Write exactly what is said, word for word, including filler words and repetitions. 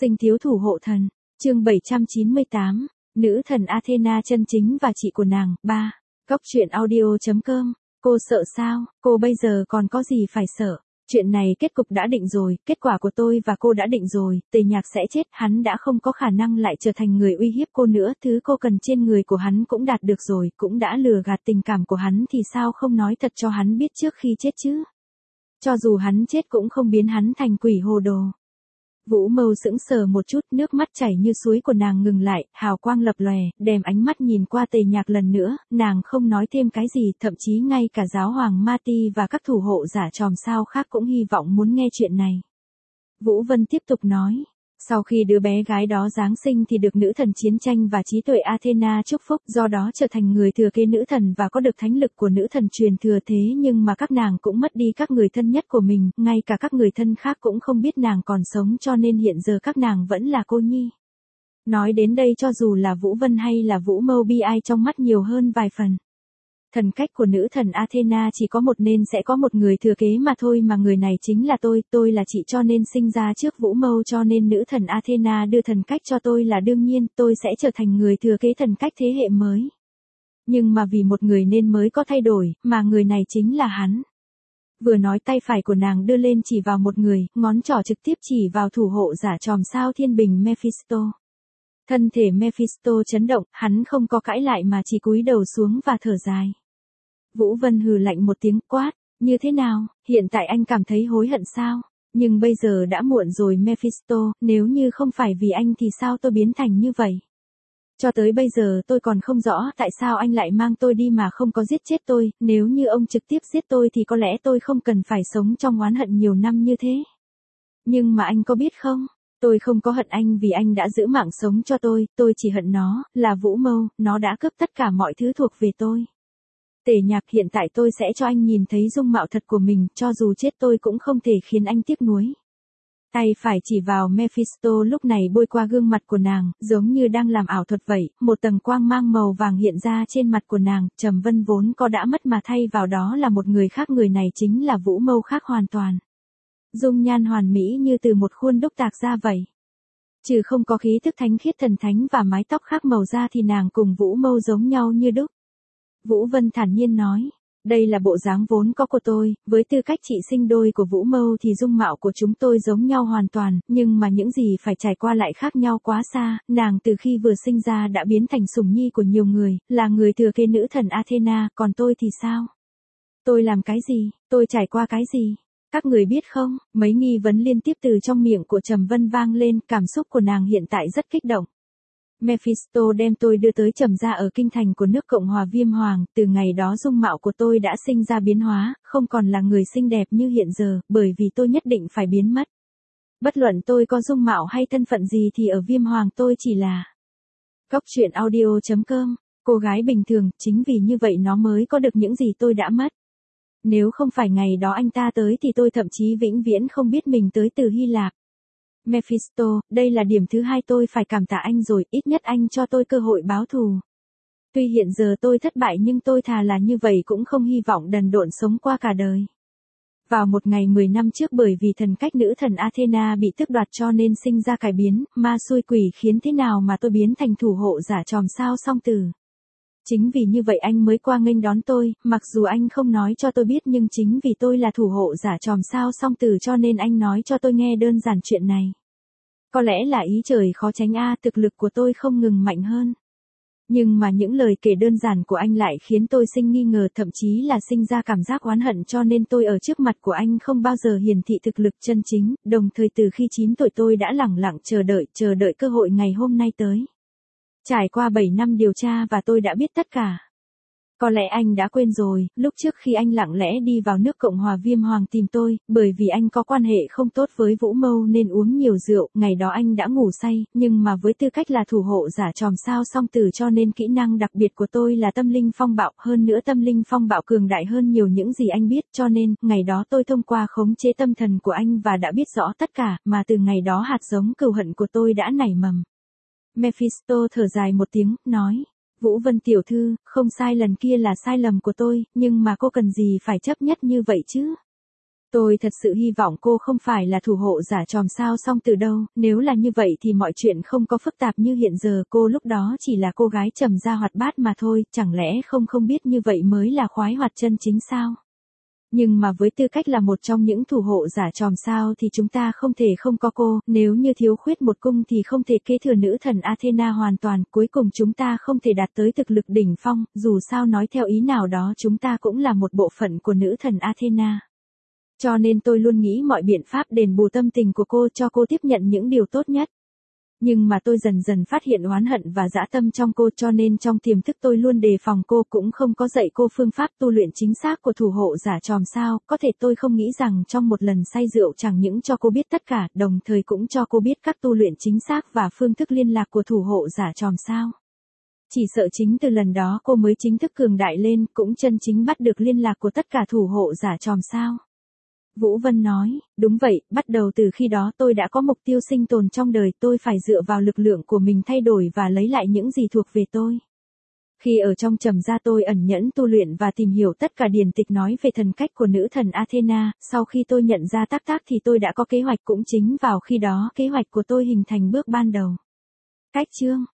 Sinh thiếu thủ hộ thần, chương bảy trăm chín mươi tám, nữ thần Athena chân chính và chị của nàng, ba. Góc truyện audio.com, cô sợ sao, cô bây giờ còn có gì phải sợ, chuyện này kết cục đã định rồi, kết quả của tôi và cô đã định rồi, Tề Nhạc sẽ chết, hắn đã không có khả năng lại trở thành người uy hiếp cô nữa, thứ cô cần trên người của hắn cũng đạt được rồi, cũng đã lừa gạt tình cảm của hắn thì sao không nói thật cho hắn biết trước khi chết chứ. Cho dù hắn chết cũng không biến hắn thành quỷ hồ đồ. Vũ Mâu sững sờ một chút, nước mắt chảy như suối của nàng ngừng lại, hào quang lập lòe, đem ánh mắt nhìn qua Tề Nhạc lần nữa, nàng không nói thêm cái gì, thậm chí ngay cả giáo hoàng Mati và các thủ hộ giả chòm sao khác cũng hy vọng muốn nghe chuyện này. Vũ Vân tiếp tục nói, sau khi đứa bé gái đó giáng sinh thì được nữ thần chiến tranh và trí tuệ Athena chúc phúc, do đó trở thành người thừa kế nữ thần và có được thánh lực của nữ thần truyền thừa, thế nhưng mà các nàng cũng mất đi các người thân nhất của mình, ngay cả các người thân khác cũng không biết nàng còn sống, cho nên hiện giờ các nàng vẫn là cô nhi. Nói đến đây cho dù là Vũ Vân hay là Vũ Mâu bi ai trong mắt nhiều hơn vài phần. Thần cách của nữ thần Athena chỉ có một nên sẽ có một người thừa kế mà thôi, mà người này chính là tôi, tôi là chị cho nên sinh ra trước Vũ Mâu, cho nên nữ thần Athena đưa thần cách cho tôi là đương nhiên, tôi sẽ trở thành người thừa kế thần cách thế hệ mới. Nhưng mà vì một người nên mới có thay đổi, mà người này chính là hắn. Vừa nói tay phải của nàng đưa lên chỉ vào một người, ngón trỏ trực tiếp chỉ vào thủ hộ giả chòm sao thiên bình Mephisto. Thân thể Mephisto chấn động, hắn không có cãi lại mà chỉ cúi đầu xuống và thở dài. Vũ Vân hừ lạnh một tiếng, quát, như thế nào, hiện tại anh cảm thấy hối hận sao? Nhưng bây giờ đã muộn rồi Mephisto, nếu như không phải vì anh thì sao tôi biến thành như vậy? Cho tới bây giờ tôi còn không rõ tại sao anh lại mang tôi đi mà không có giết chết tôi, nếu như ông trực tiếp giết tôi thì có lẽ tôi không cần phải sống trong oán hận nhiều năm như thế. Nhưng mà anh có biết không? Tôi không có hận anh vì anh đã giữ mạng sống cho tôi, tôi chỉ hận nó, là Vũ Mâu, nó đã cướp tất cả mọi thứ thuộc về tôi. Tề Nhạc, hiện tại tôi sẽ cho anh nhìn thấy dung mạo thật của mình, cho dù chết tôi cũng không thể khiến anh tiếc nuối. Tay phải chỉ vào Mephisto lúc này bôi qua gương mặt của nàng, giống như đang làm ảo thuật vậy, một tầng quang mang màu vàng hiện ra trên mặt của nàng, Trầm Vân vốn có đã mất mà thay vào đó là một người khác, người này chính là Vũ Mâu khác hoàn toàn. Dung nhan hoàn mỹ như từ một khuôn đúc tạc ra vậy. Trừ không có khí thức thánh khiết thần thánh và mái tóc khác màu da thì nàng cùng Vũ Mâu giống nhau như đúc. Vũ Vân thản nhiên nói, đây là bộ dáng vốn có của tôi, với tư cách chị sinh đôi của Vũ Mâu thì dung mạo của chúng tôi giống nhau hoàn toàn, nhưng mà những gì phải trải qua lại khác nhau quá xa, nàng từ khi vừa sinh ra đã biến thành sủng nhi của nhiều người, là người thừa kế nữ thần Athena, còn tôi thì sao? Tôi làm cái gì, tôi trải qua cái gì? Các người biết không, mấy nghi vấn liên tiếp từ trong miệng của Trầm Vân vang lên, cảm xúc của nàng hiện tại rất kích động. Mephisto đem tôi đưa tới Trầm gia ở kinh thành của nước Cộng hòa Viêm Hoàng, từ ngày đó dung mạo của tôi đã sinh ra biến hóa, không còn là người xinh đẹp như hiện giờ, bởi vì tôi nhất định phải biến mất. Bất luận tôi có dung mạo hay thân phận gì thì ở Viêm Hoàng tôi chỉ là Góc truyện audio.com, cô gái bình thường, chính vì như vậy nó mới có được những gì tôi đã mất. Nếu không phải ngày đó anh ta tới thì tôi thậm chí vĩnh viễn không biết mình tới từ Hy Lạp. Mephisto, đây là điểm thứ hai tôi phải cảm tạ anh rồi, ít nhất anh cho tôi cơ hội báo thù. Tuy hiện giờ tôi thất bại nhưng tôi thà là như vậy cũng không hy vọng đần độn sống qua cả đời. Vào một ngày mười năm trước, bởi vì thần cách nữ thần Athena bị tước đoạt cho nên sinh ra cải biến, ma xui quỷ khiến thế nào mà tôi biến thành thủ hộ giả chòm sao song tử. Chính vì như vậy anh mới qua nghênh đón tôi, mặc dù anh không nói cho tôi biết nhưng chính vì tôi là thủ hộ giả chòm sao song tử cho nên anh nói cho tôi nghe đơn giản chuyện này. Có lẽ là ý trời khó tránh a, thực lực của tôi không ngừng mạnh hơn. Nhưng mà những lời kể đơn giản của anh lại khiến tôi sinh nghi ngờ, thậm chí là sinh ra cảm giác oán hận, cho nên tôi ở trước mặt của anh không bao giờ hiển thị thực lực chân chính, đồng thời từ khi chín tuổi tôi đã lẳng lặng chờ đợi, chờ đợi cơ hội ngày hôm nay tới. Trải qua bảy năm điều tra và tôi đã biết tất cả. Có lẽ anh đã quên rồi, lúc trước khi anh lặng lẽ đi vào nước Cộng hòa Viêm Hoàng tìm tôi, bởi vì anh có quan hệ không tốt với Vũ Mâu nên uống nhiều rượu, ngày đó anh đã ngủ say, nhưng mà với tư cách là thủ hộ giả chòm sao song tử cho nên kỹ năng đặc biệt của tôi là tâm linh phong bạo, hơn nữa tâm linh phong bạo cường đại hơn nhiều những gì anh biết, cho nên, ngày đó tôi thông qua khống chế tâm thần của anh và đã biết rõ tất cả, mà từ ngày đó hạt giống cừu hận của tôi đã nảy mầm. Mephisto thở dài một tiếng, nói, Vũ Vân tiểu thư, không sai, lần kia là sai lầm của tôi, nhưng mà cô cần gì phải chấp nhất như vậy chứ? Tôi thật sự hy vọng cô không phải là thủ hộ giả chòm sao song từ đâu, nếu là như vậy thì mọi chuyện không có phức tạp như hiện giờ, cô lúc đó chỉ là cô gái trầm ra hoạt bát mà thôi, chẳng lẽ không không biết như vậy mới là khoái hoạt chân chính sao? Nhưng mà với tư cách là một trong những thủ hộ giả chòm sao thì chúng ta không thể không có cô, nếu như thiếu khuyết một cung thì không thể kế thừa nữ thần Athena hoàn toàn, cuối cùng chúng ta không thể đạt tới thực lực đỉnh phong, dù sao nói theo ý nào đó chúng ta cũng là một bộ phận của nữ thần Athena. Cho nên tôi luôn nghĩ mọi biện pháp đền bù tâm tình của cô cho cô tiếp nhận những điều tốt nhất. Nhưng mà tôi dần dần phát hiện oán hận và dã tâm trong cô, cho nên trong tiềm thức tôi luôn đề phòng cô, cũng không có dạy cô phương pháp tu luyện chính xác của thủ hộ giả chòm sao, có thể tôi không nghĩ rằng trong một lần say rượu chẳng những cho cô biết tất cả, đồng thời cũng cho cô biết các tu luyện chính xác và phương thức liên lạc của thủ hộ giả chòm sao. Chỉ sợ chính từ lần đó cô mới chính thức cường đại lên, cũng chân chính bắt được liên lạc của tất cả thủ hộ giả chòm sao. Vũ Vân nói, đúng vậy, bắt đầu từ khi đó tôi đã có mục tiêu sinh tồn trong đời, tôi phải dựa vào lực lượng của mình thay đổi và lấy lại những gì thuộc về tôi. Khi ở trong trầm gia tôi ẩn nhẫn tu luyện và tìm hiểu tất cả điển tịch nói về thần cách của nữ thần Athena, sau khi tôi nhận ra tác tác thì tôi đã có kế hoạch, cũng chính vào khi đó kế hoạch của tôi hình thành bước ban đầu. Cách chương